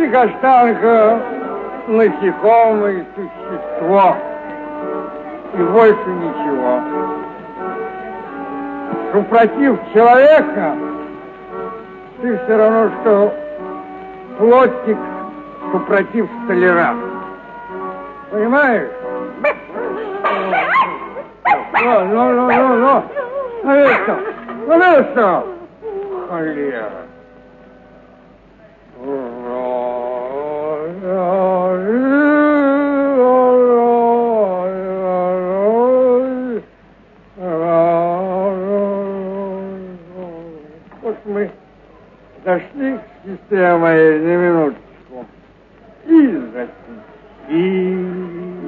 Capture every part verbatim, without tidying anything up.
Ты, Каштанка, насекомое существо. И больше ничего. Супротив человека ты все равно, что плотник супротив столяра. Понимаешь? Ну, ну, ну, ну, ну. Ну, это, ну, это. Холера. Вот мы дошли к сестре моей на минуточку. И затихли.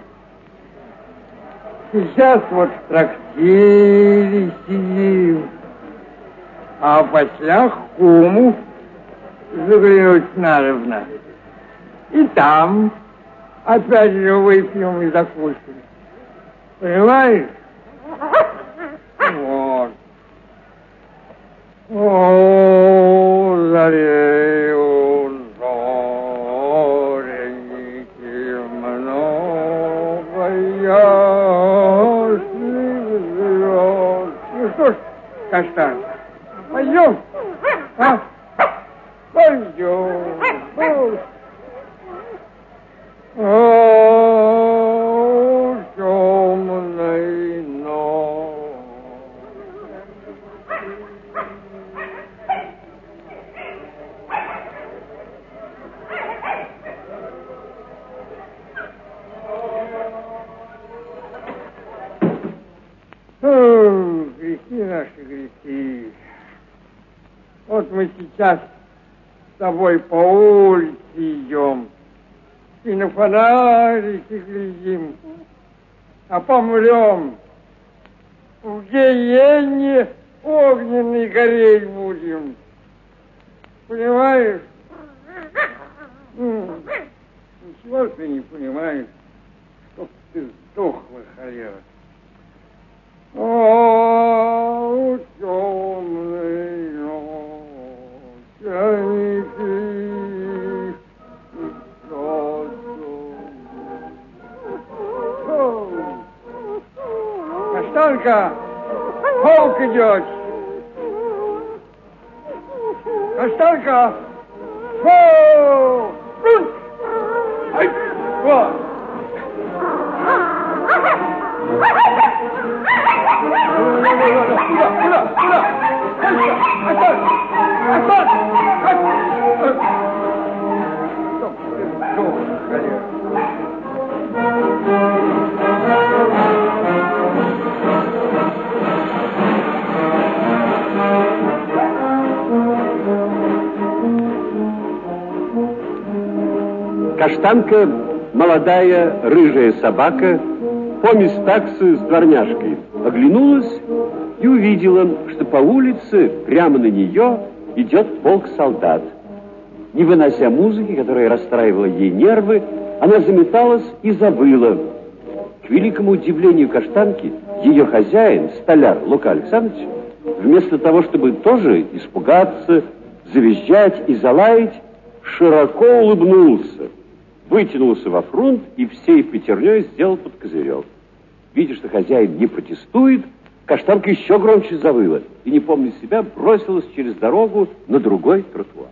Сейчас вот в трактире сидим, а после к куму заглянуть надобно. И там опять же выпьем и закусим. Понимаешь? Вот. О, зарею зореники много ясных звезд. Ну что ж, Каштан, пойдем? А? Пойдем. О, темной ночь. О, грехи наши, грехи. Вот мы сейчас с тобой по улице идем и на фонарики глядим, а помрем. В гиене огненной гореть будем. Понимаешь? Ничего ты не понимаешь, чтоб ты сдохла, холера. О, темный ночь, огоньки, Каштанка, волк идет. Каштанка, волк! Ай, вот. Куда, куда, куда? Оставь! Оставь! Стоп, ты сдох, холера. Каштанка, молодая рыжая собака, помесь таксы с дворняжкой, оглянулась и увидела, что по улице прямо на нее идет полк солдат. Не вынося музыки, которая расстраивала ей нервы, она заметалась и забыла. К великому удивлению Каштанки, ее хозяин, столяр Лука Александрович, вместо того, чтобы тоже испугаться, завизжать и залаять, широко улыбнулся, вытянулся во фронт и всей пятерней сделал под козырек. Видя, что хозяин не протестует, Каштанка еще громче завыла и, не помня себя, бросилась через дорогу на другой тротуар.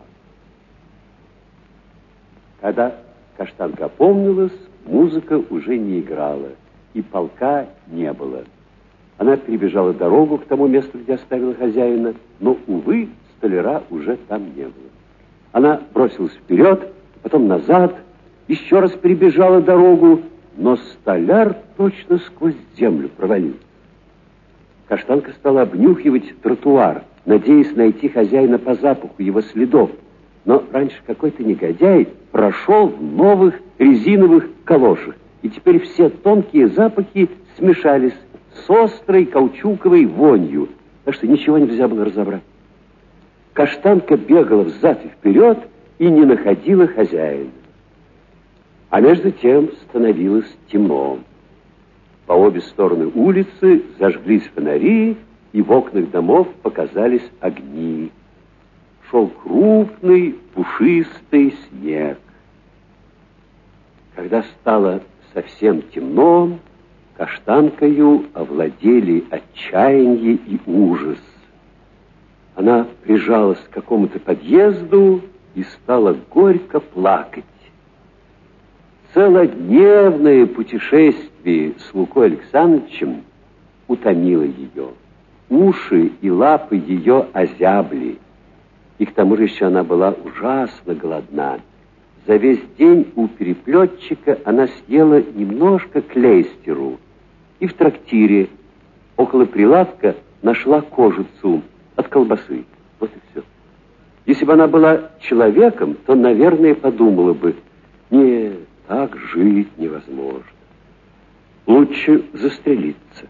Когда Каштанка опомнилась, музыка уже не играла, и полка не было. Она перебежала дорогу к тому месту, где оставила хозяина, но, увы, столяра уже там не было. Она бросилась вперед, потом назад, еще раз перебежала дорогу, но столяр точно сквозь землю провалился. Каштанка стала обнюхивать тротуар, надеясь найти хозяина по запаху его следов. Но раньше какой-то негодяй прошел в новых резиновых калошах, и теперь все тонкие запахи смешались с острой каучуковой вонью, так что ничего нельзя было разобрать. Каштанка бегала взад и вперед и не находила хозяина. А между тем становилось темно. По обе стороны улицы зажглись фонари, и в окнах домов показались огни. шел крупный пушистый снег. Когда стало совсем темно, Каштанкою овладели отчаяние и ужас. Она прижалась к какому-то подъезду и стала горько плакать. Целодневное путешествие с Лукой Александровичем утомило ее. Уши и лапы ее озябли. И к тому же еще она была ужасно голодна. За весь день у переплетчика она съела немножко клейстеру. И в трактире около прилавка нашла кожицу от колбасы. Вот и все. Если бы она была человеком, то, наверное, подумала бы: нет, так жить невозможно. Лучше застрелиться.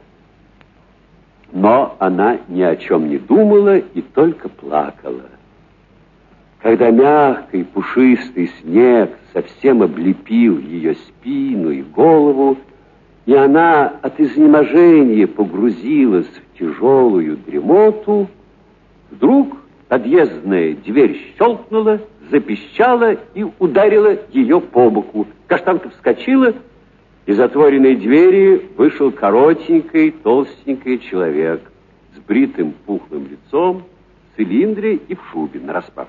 Но она ни о чем не думала и только плакала. Когда мягкий пушистый снег совсем облепил ее спину и голову, и она от изнеможения погрузилась в тяжелую дремоту, вдруг подъездная дверь щелкнула, запищала и ударила ее по боку. Каштанка вскочила, из отворенной двери вышел коротенький, толстенький человек с бритым пухлым лицом, в цилиндре и в шубе нараспашку.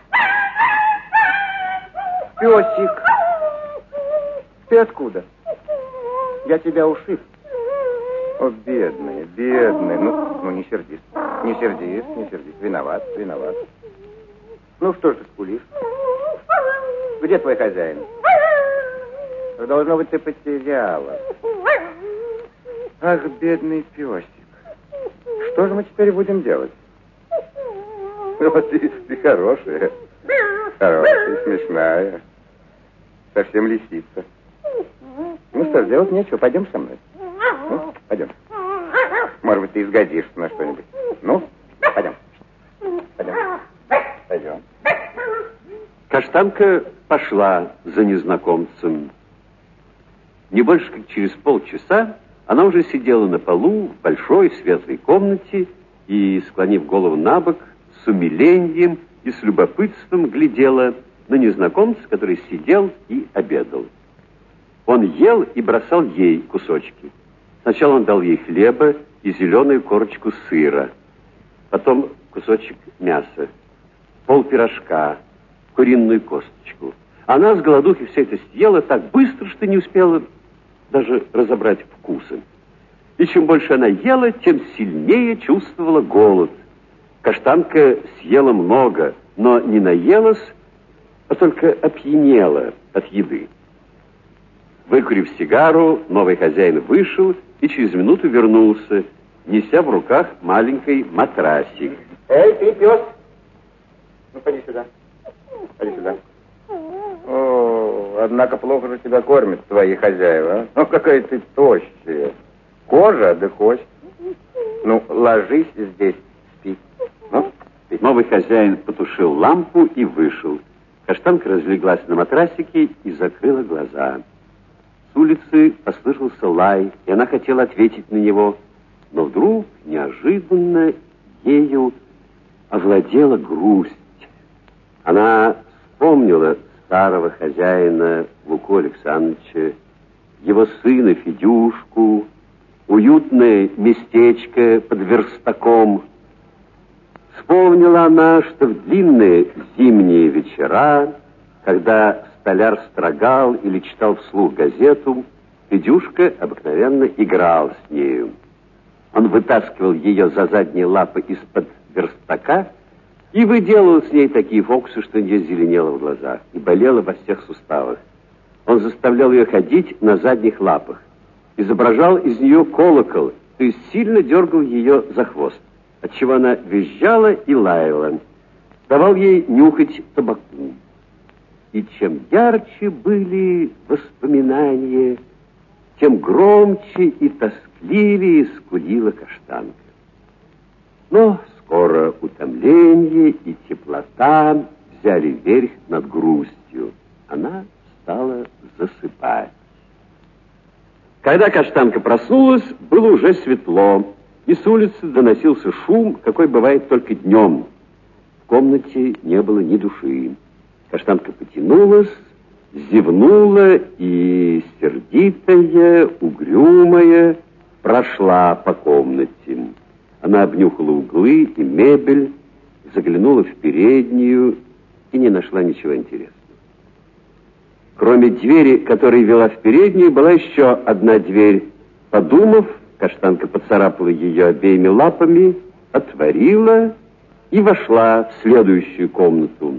Песик, ты откуда? Я тебя ушиб. О, бедный, бедный. Ну, ну, не сердись. Не сердись, не сердись. Виноват, виноват. Ну, что ж ты скулишь? Где твой хозяин? Должно быть, ты потеряла. Ах, бедный песик. Что же мы теперь будем делать? Ну, ты, ты хорошая. Хорошая, смешная. Совсем лисица. Ну что ж, делать нечего. Пойдем со мной. Ну, пойдем. Может быть, ты изгодишься на что-нибудь. Ну, пойдем. Пойдем. Пойдем. Каштанка пошла за незнакомцем. Не больше как через полчаса она уже сидела на полу в большой светлой комнате и, склонив голову на бок, с умилением и с любопытством глядела на незнакомца, который сидел и обедал. Он ел и бросал ей кусочки. Сначала он дал ей хлеба и зеленую корочку сыра, потом кусочек мяса, пол пирожка, куриную косточку. Она с голодухи все это съела так быстро, что не успела даже разобрать вкусы. И чем больше она ела, тем сильнее чувствовала голод. Каштанка съела много, но не наелась, а только опьянела от еды. Выкурив сигару, новый хозяин вышел и через минуту вернулся, неся в руках маленький матрасик. Эй, ты, пес! Ну, поди сюда. Поди сюда. О, однако плохо же тебя кормят твои хозяева. Ну, какая ты тощая. Кожа да кость. Ну, ложись здесь, спи. Ну, спи. Новый хозяин потушил лампу и вышел. Каштанка разлеглась на матрасике и закрыла глаза. С улицы послышался лай, и она хотела ответить на него, но вдруг неожиданно ею овладела грусть. Она вспомнила старого хозяина Луку Александровича, его сына Федюшку, уютное местечко под верстаком. Вспомнила она, что в длинные зимние вечера, когда столяр строгал или читал вслух газету, Федюшка обыкновенно играл с нею. Он вытаскивал ее за задние лапы из-под верстака и выделывал с ней такие фокусы, что у нее зеленело в глазах и болело во всех суставах. Он заставлял ее ходить на задних лапах, изображал из нее колокол, то есть сильно дергал ее за хвост, отчего она визжала и лаяла, давал ей нюхать табаку. И чем ярче были воспоминания, тем громче и тоскливее скулила Каштанка. Но скоро утомление и теплота взяли верх над грустью. Она стала засыпать. Когда Каштанка проснулась, было уже светло, и с улицы доносился шум, какой бывает только днем. В комнате не было ни души. Каштанка потянулась, зевнула и, сердитая, угрюмая, прошла по комнате. Она обнюхала углы и мебель, заглянула в переднюю и не нашла ничего интересного. Кроме двери, которая вела в переднюю, была еще одна дверь. Подумав, Каштанка поцарапала ее обеими лапами, отворила и вошла в следующую комнату.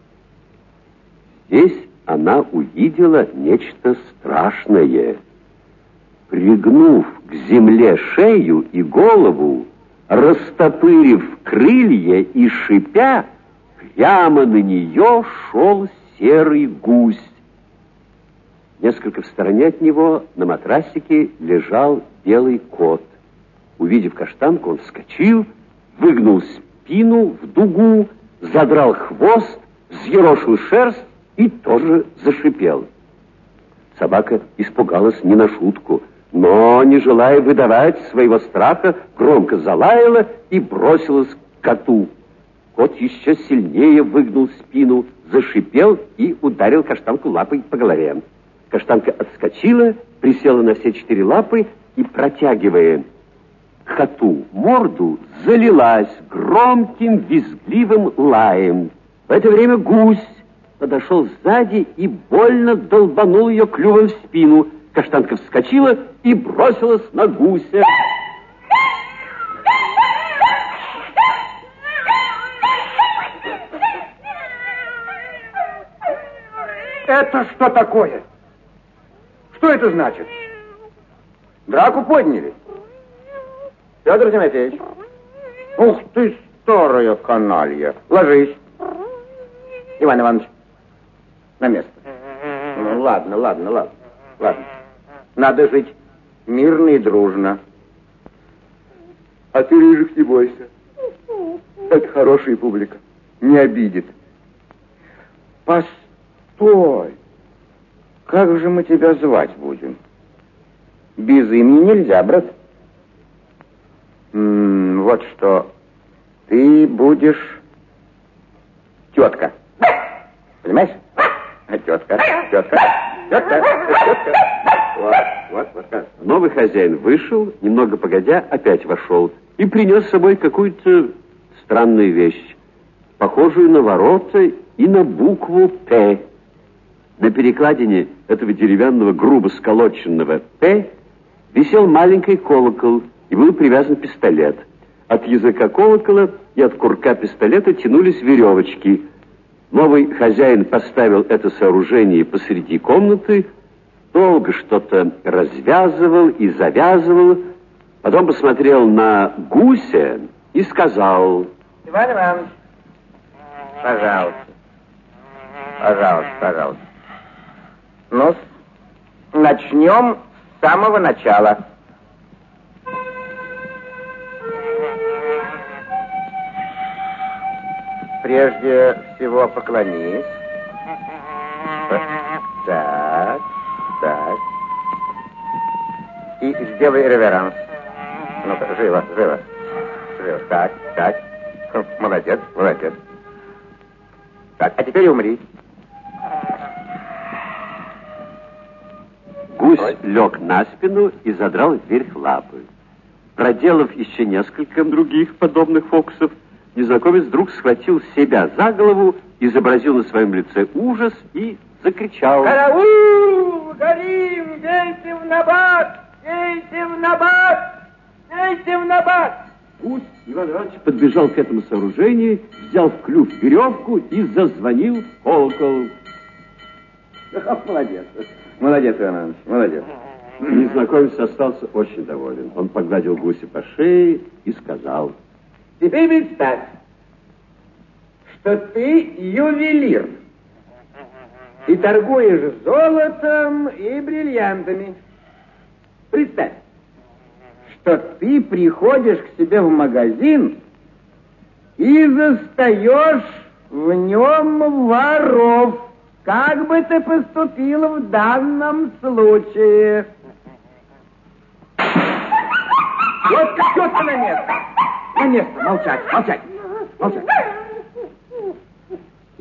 Здесь она увидела нечто страшное. Пригнув к земле шею и голову, растопырив крылья и шипя, прямо на нее шел серый гусь. Несколько в стороне от него на матрасике лежал белый кот. Увидев Каштанку, он вскочил, выгнул спину в дугу, задрал хвост, взъерошил шерсть и тоже зашипел. Собака испугалась не на шутку, но, не желая выдавать своего страха, громко залаяла и бросилась к коту. Кот еще сильнее выгнул спину, зашипел и ударил Каштанку лапой по голове. Каштанка отскочила, присела на все четыре лапы и, протягивая коту морду, залилась громким визгливым лаем. В это время гусь подошел сзади и больно долбанул ее клювом в спину. Каштанка вскочила и бросилась на гуся. Это что такое? Что это значит? Драку подняли? Федор Тимофеевич. Ух ты, старая каналья. Ложись. Иван Иванович, на место. Ну, ладно, ладно, ладно, ладно. Надо жить мирно и дружно. А ты, Рыжик, не бойся. Это хорошая публика. Не обидит. Постой. Как же мы тебя звать будем? Без имени нельзя, брат. М-м, вот что. Ты будешь тетка. Понимаешь? Тетка, тетка, тетка, тетка. Вот, вот, вот так. Новый хозяин вышел, немного погодя, опять вошел и принес с собой какую-то странную вещь, похожую на ворота и на букву «П». На перекладине этого деревянного, грубо сколоченного «П» висел маленький колокол и был привязан пистолет. От языка колокола и от курка пистолета тянулись веревочки. Новый хозяин поставил это сооружение посреди комнаты, долго что-то развязывал и завязывал, потом посмотрел на гуся и сказал: Иван Иванович, пожалуйста, пожалуйста, пожалуйста. Ну, начнем с самого начала. Прежде всего поклонись. Так, так. И сделай реверанс. Ну-ка, живо, живо. Живо. Так, так. Молодец, молодец. Так, а теперь умри. Гусь лег на спину и задрал вверх лапы. Проделав еще несколько других подобных фокусов, незнакомец вдруг схватил себя за голову, изобразил на своем лице ужас и закричал: «Караул! Горим! Дейте в набат! Дейте в набат! Дейте в набат!» Гусь Иван Иванович подбежал к этому сооружению, взял в клюв веревку и зазвонил в колокол. Молодец. Молодец, Иван Иванович, молодец. Незнакомец остался очень доволен. Он погладил гуся по шее и сказал: Теперь представь, что ты ювелир и торгуешь золотом и бриллиантами. Представь, что ты приходишь к себе в магазин и застаешь в нем воров. Как бы ты поступил в данном случае? Вот тетка на место. На место. Молчать, молчать, молчать.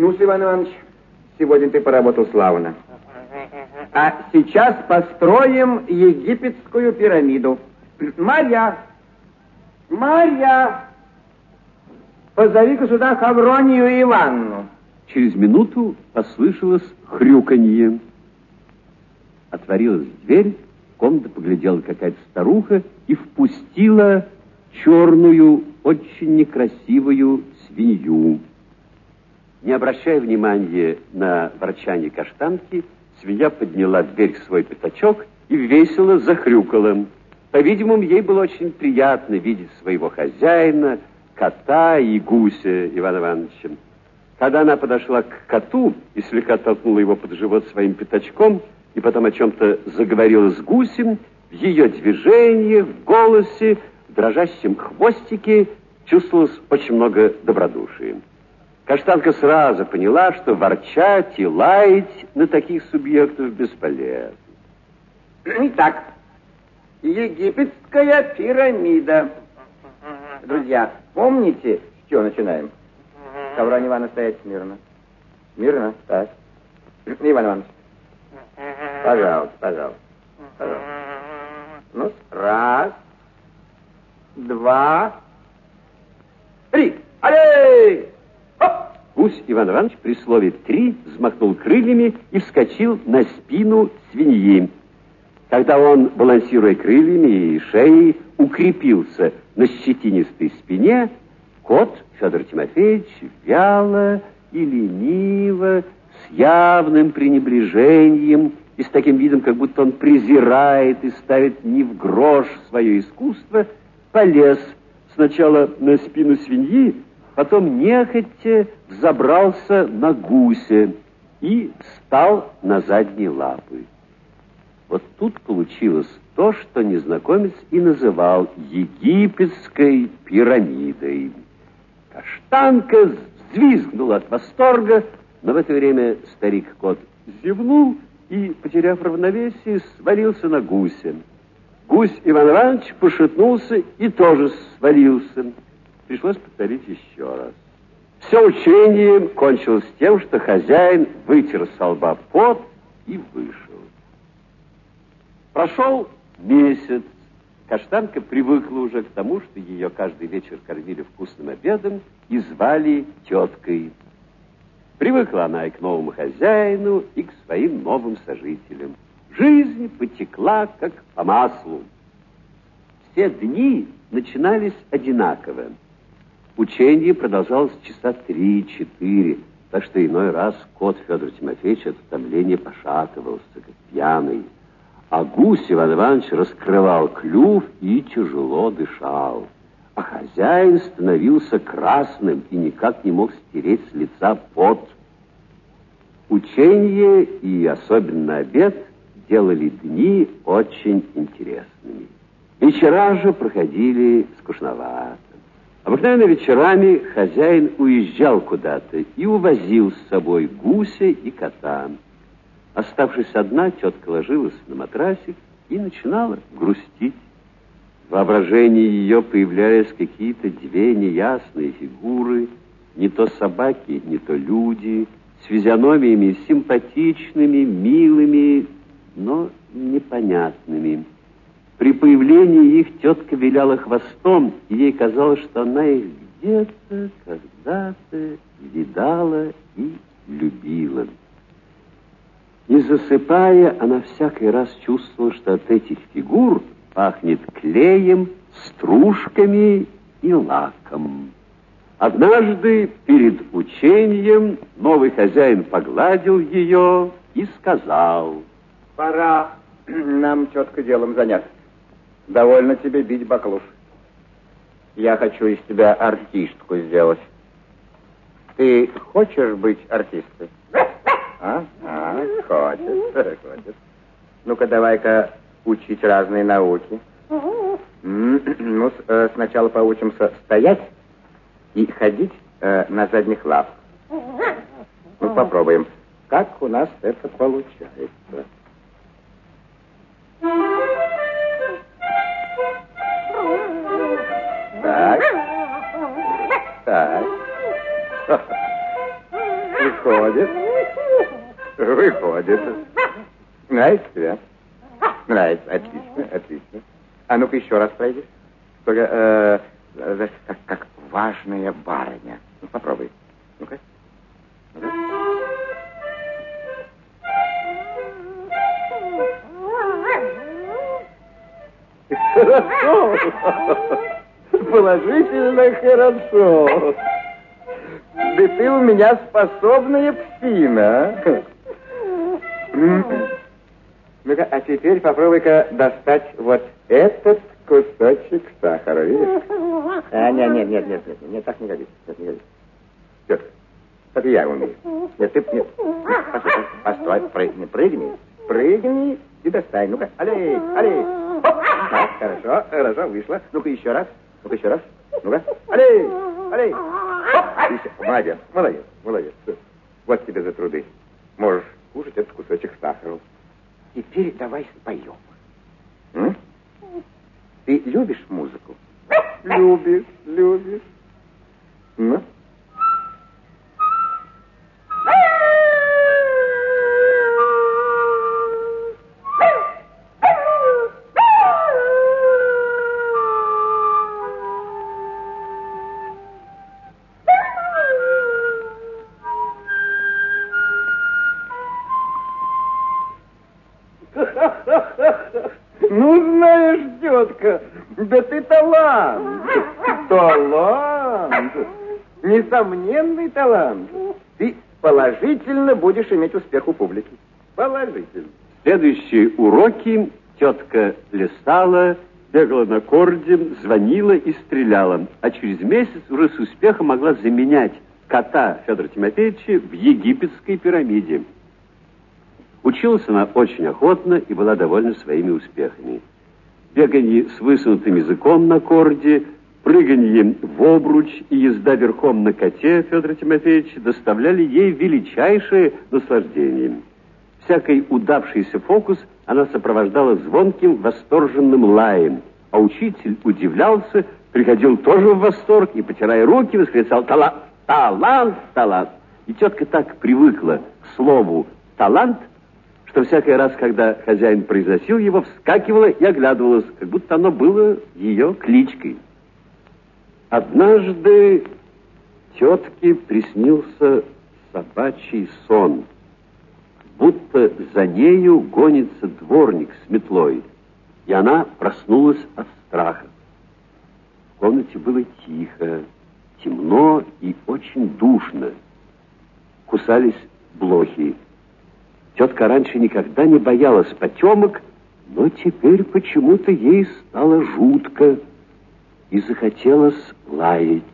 Ну, Иван Иванович, сегодня ты поработал славно. А сейчас построим египетскую пирамиду. Марья! Марья! Позови-ка сюда Хавронию Ивановну. Через минуту послышалось хрюканье. Отворилась дверь, в комнату поглядела какая-то старуха и впустила черную, очень некрасивую свинью. Не обращая внимания на ворчание каштанки, свинья подняла дверь в свой пятачок и весело захрюкала. По-видимому, ей было очень приятно видеть своего хозяина, кота и гуся Ивана Ивановича. Когда она подошла к коту и слегка толкнула его под живот своим пятачком, и потом о чем-то заговорила с гусем, в ее движениях, в голосе, в дрожащем хвостике чувствовалось очень много добродушия. Каштанка сразу поняла, что ворчать и лаять на таких субъектов бесполезно. Итак, египетская пирамида. Друзья, помните, с чего начинаем? Хавронья Ивановна, стоять смирно. Смирно, так. Иван Иванович. Пожалуйста, пожалуйста. пожалуйста. Ну, раз, два, три. Аллей! Хоп! Гусь Иван Иванович при слове «три» взмахнул крыльями и вскочил на спину свиньи. Когда он, балансируя крыльями и шеей, укрепился на щетинистой спине, кот Федор Тимофеевич вяло и лениво, с явным пренебрежением и с таким видом, как будто он презирает и ставит ни в грош свое искусство, полез сначала на спину свиньи, потом нехотя взобрался на гуся и встал на задние лапы. Вот тут получилось то, что незнакомец и называл египетской пирамидой. Каштанка взвизгнула от восторга, но в это время старик-кот зевнул и, потеряв равновесие, свалился на гуся. Гусь Иван Иванович пошатнулся и тоже свалился. Пришлось повторить еще раз. Все учение кончилось тем, что хозяин вытер со лба пот и вышел. Прошел месяц. Каштанка привыкла уже к тому, что ее каждый вечер кормили вкусным обедом и звали теткой. Привыкла она и к новому хозяину, и к своим новым сожителям. Жизнь потекла, как по маслу. Все дни начинались одинаково. Учение продолжалось часа три-четыре, так что иной раз кот Федор Тимофеевич от утомления пошатывался, как пьяный. А гусь Иван Иванович раскрывал клюв и тяжело дышал. А хозяин становился красным и никак не мог стереть с лица пот. Учение и особенно обед делали дни очень интересными. Вечера же проходили скучновато. Обыкновенно вечерами хозяин уезжал куда-то и увозил с собой гуся и кота. Оставшись одна, тетка ложилась на матрасик и начинала грустить. В воображении ее появлялись какие-то две неясные фигуры, не то собаки, не то люди, с физиономиями симпатичными, милыми, но непонятными. При появлении их тетка виляла хвостом, и ей казалось, что она их где-то, когда-то видала и любила. Не засыпая, она всякий раз чувствовала, что от этих фигур пахнет клеем, стружками и лаком. Однажды перед учением новый хозяин погладил ее и сказал: «Пора нам четко делом заняться. Довольно тебе бить баклуш. Я хочу из тебя артистку сделать. Ты хочешь быть артисткой? А? А, хочешь, хочешь. Ну-ка, давай-ка учить разные науки. Ну, с, сначала поучимся стоять и ходить э, на задних лапах. Ну, попробуем. Как у нас это получается? Так. Так. Выходит. Выходит. Нравится тебе? Нравится. Отлично, отлично. А ну-ка еще раз пройди. Только э, э, как, как важная барыня. Ну, попробуй. Ну-ка. Ну-ка. Хорошо. Положительно хорошо. Да ты у меня способная псина. Ну-ка, а теперь попробуй-ка достать вот этот кусочек сахара, видишь? А, нет, нет, нет, нет, нет, нет, так не годится, так не годится. Все, это я умею. Нет, ты, нет, постой, постой, прыгни, прыгни, прыгни и достань. Ну-ка, аллей, аллей. Так, хорошо, хорошо, вышло. Ну-ка, еще раз, ну-ка, еще раз. Ну-ка, аллей, аллей. Еще. Молодец, молодец, молодец. Вот тебе за труды. Можешь кушать этот кусочек сахара. Теперь давай споем. М? Ты любишь музыку? Любишь, любишь. Ну? Ну, знаешь, тетка, да ты талант. Талант. Несомненный талант. Ты положительно будешь иметь успех у публики. Положительно. Следующие уроки тетка плясала, бегала на корде, звонила и стреляла. А через месяц уже с успехом могла заменять кота Федора Тимофеевича в египетской пирамиде. Училась она очень охотно и была довольна своими успехами. Бегание с высунутым языком на корде, прыганье в обруч и езда верхом на коте Федора Тимофеевича доставляли ей величайшее наслаждение. Всякий удавшийся фокус она сопровождала звонким, восторженным лаем, а учитель удивлялся, приходил тоже в восторг и, потирая руки, восклицал «Талант! Талант! Талант!». И тетка так привыкла к слову «талант», что всякий раз, когда хозяин произносил его, вскакивала и оглядывалась, как будто оно было ее кличкой. Однажды тетке приснился собачий сон, будто за нею гонится дворник с метлой, и она проснулась от страха. В комнате было тихо, темно и очень душно. Кусались блохи. Тетка раньше никогда не боялась потемок, но теперь почему-то ей стало жутко и захотелось лаять.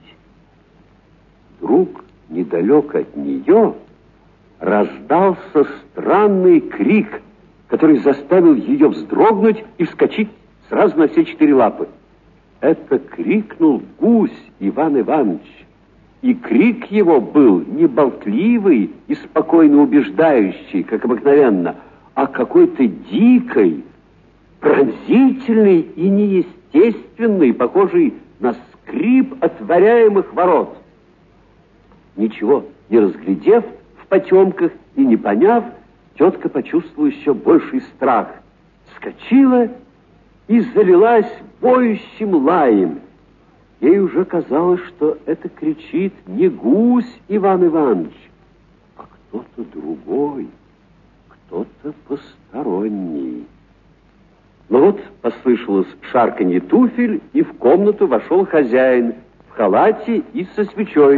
Вдруг недалеко от нее раздался странный крик, который заставил ее вздрогнуть и вскочить сразу на все четыре лапы. Это крикнул гусь Иван Иванович. И крик его был не болтливый и спокойно убеждающий, как обыкновенно, а какой-то дикой, пронзительный и неестественный, похожий на скрип отворяемых ворот. Ничего не разглядев в потемках и не поняв, тетка почувствовала еще больший страх. Вскочила и залилась воющим лаем. Ей уже казалось, что это кричит не гусь Иван Иванович, а кто-то другой, кто-то посторонний. Но вот послышалось шарканье туфель, и в комнату вошел хозяин в халате и со свечой.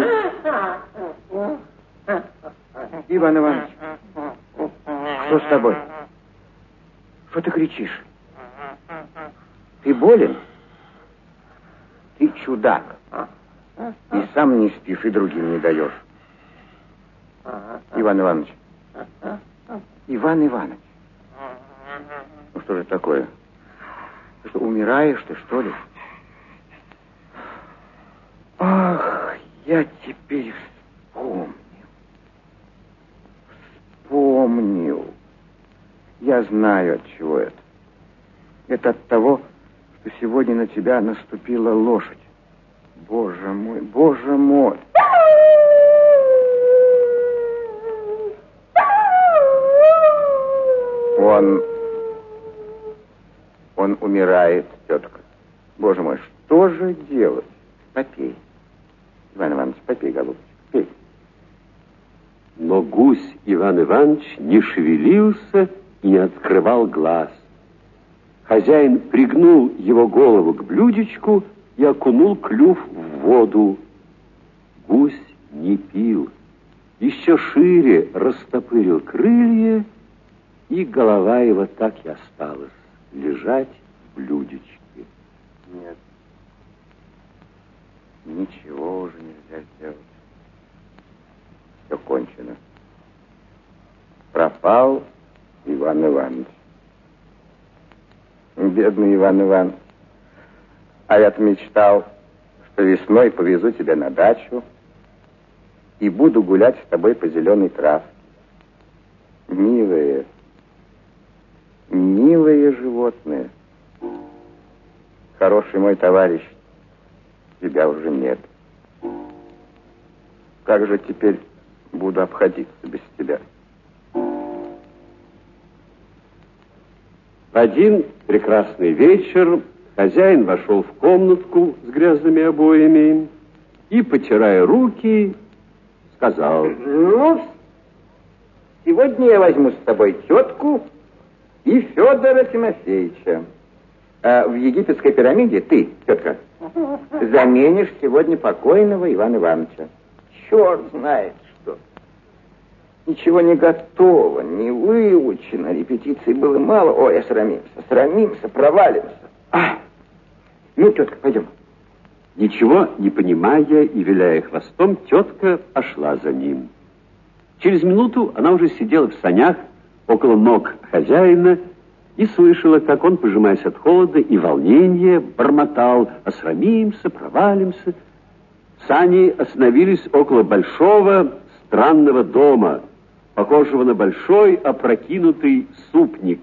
Иван Иванович, что с тобой? Что ты кричишь? Ты болен? Ты чудак. И сам не спишь, и другим не даешь. Иван Иванович. Иван Иванович. Ну что же такое? Ты что, умираешь ты, что ли? Ах, я теперь вспомнил. Вспомнил. Я знаю, от чего это. Это от того, что сегодня на тебя наступила лошадь. Боже мой, боже мой. Он... Он умирает, тетка. Боже мой, что же делать? Попей. Иван Иванович, попей, голубчик, пей. Но гусь Иван Иванович не шевелился и не открывал глаз. Хозяин пригнул его голову к блюдечку и окунул клюв в воду. Гусь не пил, еще шире растопырил крылья, и голова его так и осталась лежать в блюдечке. Нет, ничего уже нельзя сделать. Все кончено. Пропал Иван Иванович. Бедный Иван Иванович. А я-то мечтал, что весной повезу тебя на дачу и буду гулять с тобой по зеленой травке. Милые, милые животные. Хороший мой товарищ, тебя уже нет. Как же теперь буду обходиться без тебя? В один прекрасный вечер хозяин вошел в комнатку с грязными обоями и, потирая руки, сказал: Ну, сегодня я возьму с собой тетку и Федора Тимофеевича. А в египетской пирамиде ты, тетка, заменишь сегодня покойного Ивана Ивановича. Черт знает что. Ничего не готово, не выучено, репетиций было мало. Ой, я срамимся, срамимся, провалимся. А, ну, тетка, пойдем. Ничего не понимая и виляя хвостом, тетка пошла за ним. Через минуту она уже сидела в санях около ног хозяина и слышала, как он, пожимаясь от холода и волнения, бормотал: «Осрамимся, провалимся». Сани остановились около большого странного дома, похожего на большой опрокинутый супник.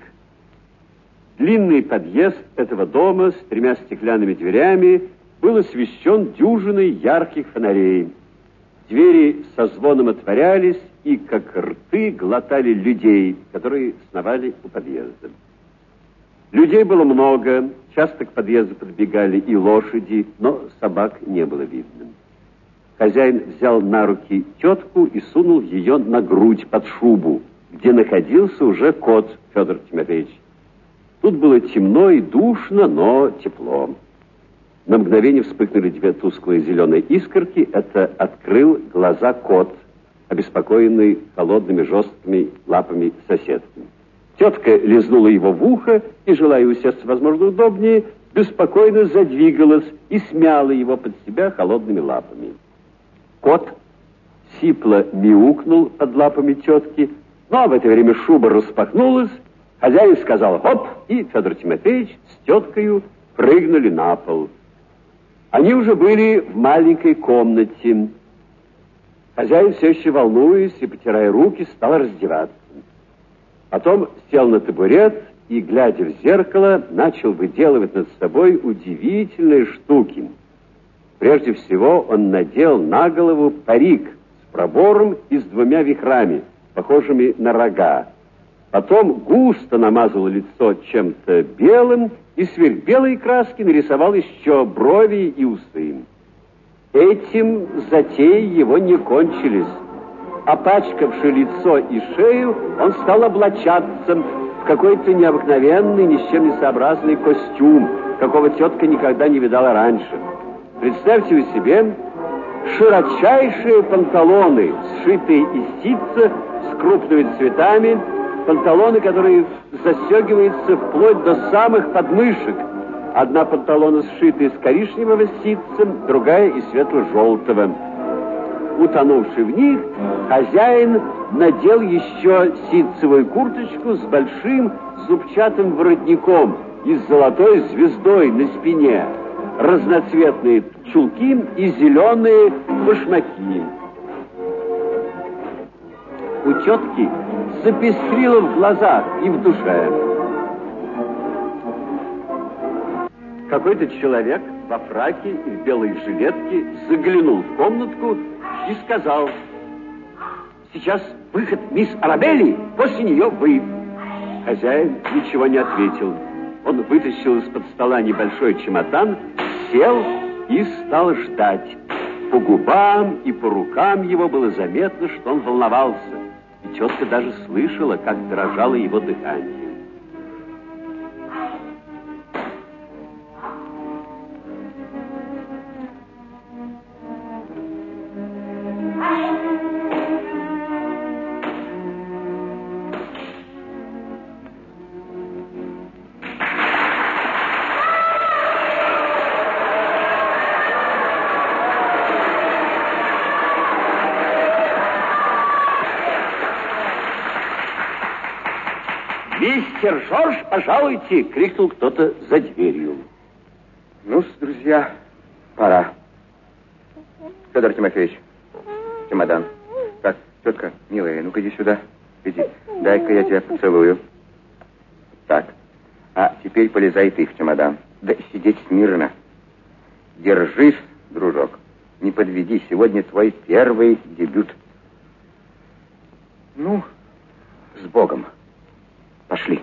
Длинный подъезд этого дома с тремя стеклянными дверями был освещен дюжиной ярких фонарей. Двери со звоном отворялись и, как рты, глотали людей, которые сновали у подъезда. Людей было много, часто к подъезду подбегали и лошади, но собак не было видно. Хозяин взял на руки тетку и сунул ее на грудь под шубу, где находился уже кот Федор Тимофеевич. Тут было темно и душно, но тепло. На мгновение вспыхнули две тусклые зеленые искорки. Это открыл глаза кот, обеспокоенный холодными жесткими лапами соседки. Тетка лизнула его в ухо и, желая усесться, возможно, удобнее, беспокойно задвигалась и смяла его под себя холодными лапами. Кот сипло мяукнул под лапами тетки, но в это время шуба распахнулась, хозяин сказал «хоп», и Федор Тимофеевич с теткою прыгнули на пол. Они уже были в маленькой комнате. Хозяин, все еще волнуясь и потирая руки, стал раздеваться. Потом сел на табурет и, глядя в зеркало, начал выделывать над собой удивительные штуки. Прежде всего он надел на голову парик с пробором и с двумя вихрами, похожими на рога. Потом густо намазал лицо чем-то белым и сверх белой краски нарисовал еще брови и усы. Этим затеи его не кончились. Опачкавши лицо и шею, он стал облачаться в какой-то необыкновенный, ни с чем не сообразный костюм, какого тетка никогда не видала раньше. Представьте вы себе широчайшие панталоны, сшитые из ситца с крупными цветами, панталоны, которые застегиваются вплоть до самых подмышек. Одна панталона сшита из коричневого ситца, другая из светло-желтого. Утонувший в них, хозяин надел еще ситцевую курточку с большим зубчатым воротником и с золотой звездой на спине, разноцветные чулки и зеленые башмаки. У тетки запестрило в глазах и в душе. Какой-то человек во фраке и в белой жилетке заглянул в комнатку и сказал: «Сейчас выход мисс Арабелли, после нее вы». Хозяин ничего не ответил. Он вытащил из-под стола небольшой чемодан, сел и стал ждать. По губам и по рукам его было заметно, что он волновался. И тетка даже слышала, как дрожало его дыхание. «Мистер Жорж, пожалуйте!» — крикнул кто-то за дверью. Ну-с, друзья, пора. Федор Тимофеевич, чемодан. Так, тетка, милая, ну-ка иди сюда. Иди, дай-ка я тебя поцелую. Так, а теперь полезай ты в чемодан. Да сидеть смирно. Держись, дружок. Не подведи, сегодня твой первый дебют. Ну, с Богом. Пошли.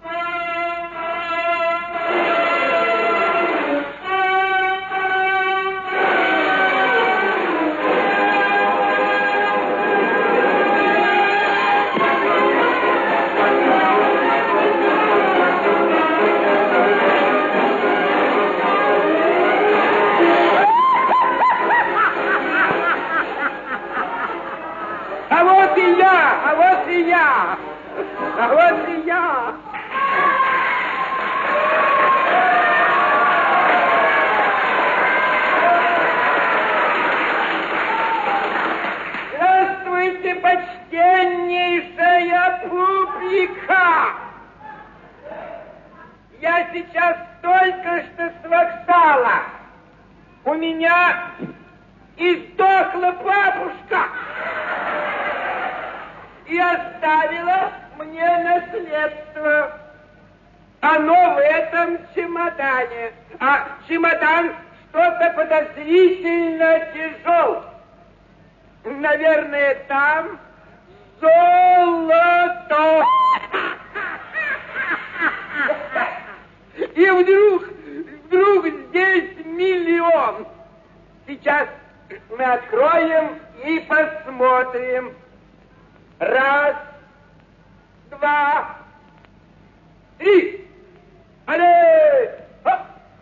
А вот и я, а вот и я. А вот и я! Здравствуйте, почтеннейшая публика! Я сейчас только что с вокзала. У меня издохла бабушка и оставила мне наследство. Оно в этом чемодане. А чемодан что-то подозрительно тяжел. Наверное, там золото. И вдруг, вдруг здесь миллион. Сейчас мы откроем и посмотрим. Раз, два, три. Алле! Хоп!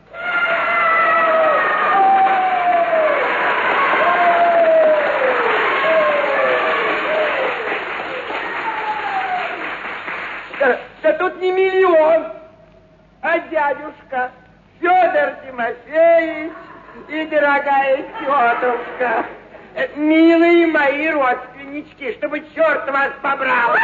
Да, да тут не миллион, а дядюшка Федор Тимофеевич и дорогая тетушка. Милые мои родственнички, чтобы черт вас побрал.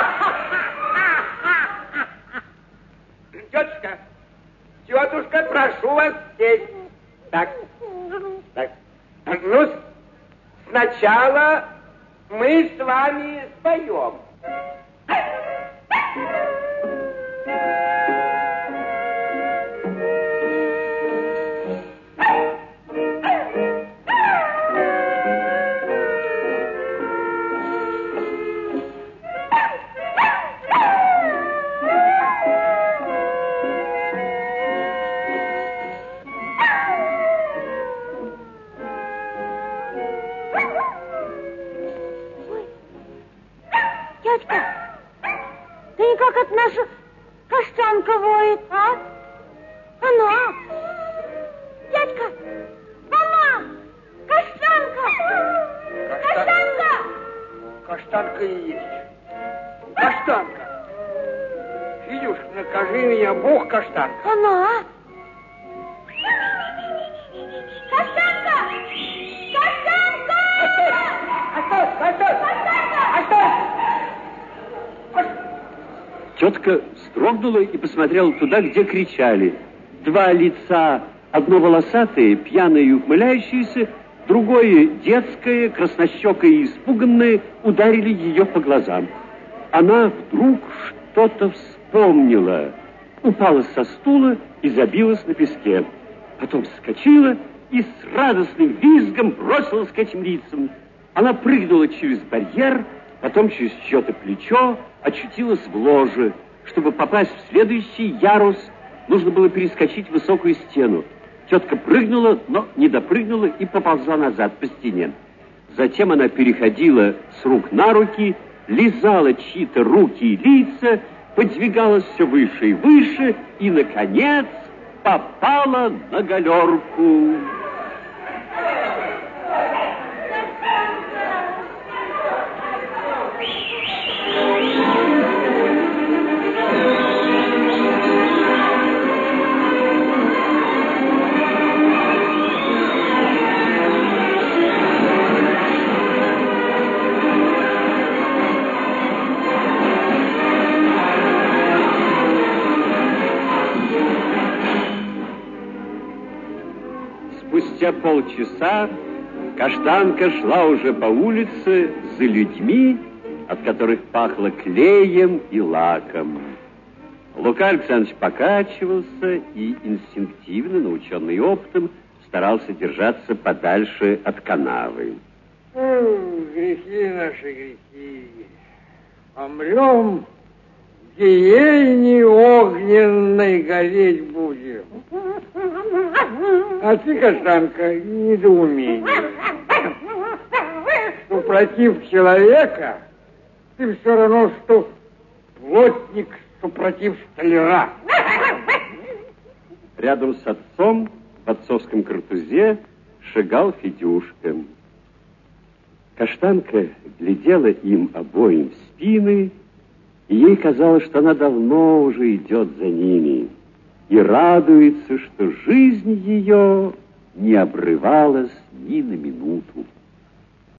Тетушка, тетушка, прошу вас сесть. Так, так. Ну, сначала мы с вами споем. Как это наша каштанка воет, а? Она! Дядька! Мама! Каштанка! Каштанка! Каштанка и есть. Каштанка! Федюшка, накажи меня, Бог, каштанка. Она! Каштанка! Каштанка! Оставь! Оставь! Оставь! Оставь! Тетка вздрогнула и посмотрела туда, где кричали. Два лица, одно волосатое, пьяное и ухмыляющееся, другое детское, краснощекое и испуганное, ударили ее по глазам. Она вдруг что-то вспомнила, упала со стула и забилась на песке. Потом вскочила и с радостным визгом бросилась к этим лицам. Она прыгнула через барьер, потом через чье-то плечо, очутилась в ложе. Чтобы попасть в следующий ярус, нужно было перескочить высокую стену. Тетка прыгнула, но не допрыгнула и поползла назад по стене. Затем она переходила с рук на руки, лизала чьи-то руки и лица, подвигалась все выше и выше и, наконец, попала на галерку. Спустя полчаса Каштанка шла уже по улице за людьми, от которых пахло клеем и лаком. Лука Александрович покачивался и, инстинктивно, наученный опытом, старался держаться подальше от канавы. О, грехи наши, грехи. Помрем, в гиене огненной гореть будем. А ты, Каштанка, недоумение. Супротив человека, ты все равно, что плотник супротив столяра. Рядом с отцом в отцовском картузе шагал Федюшка. Каштанка глядела им обоим в спины, и ей казалось, что она давно уже идет за ними и радуется, что жизнь ее не обрывалась ни на минуту.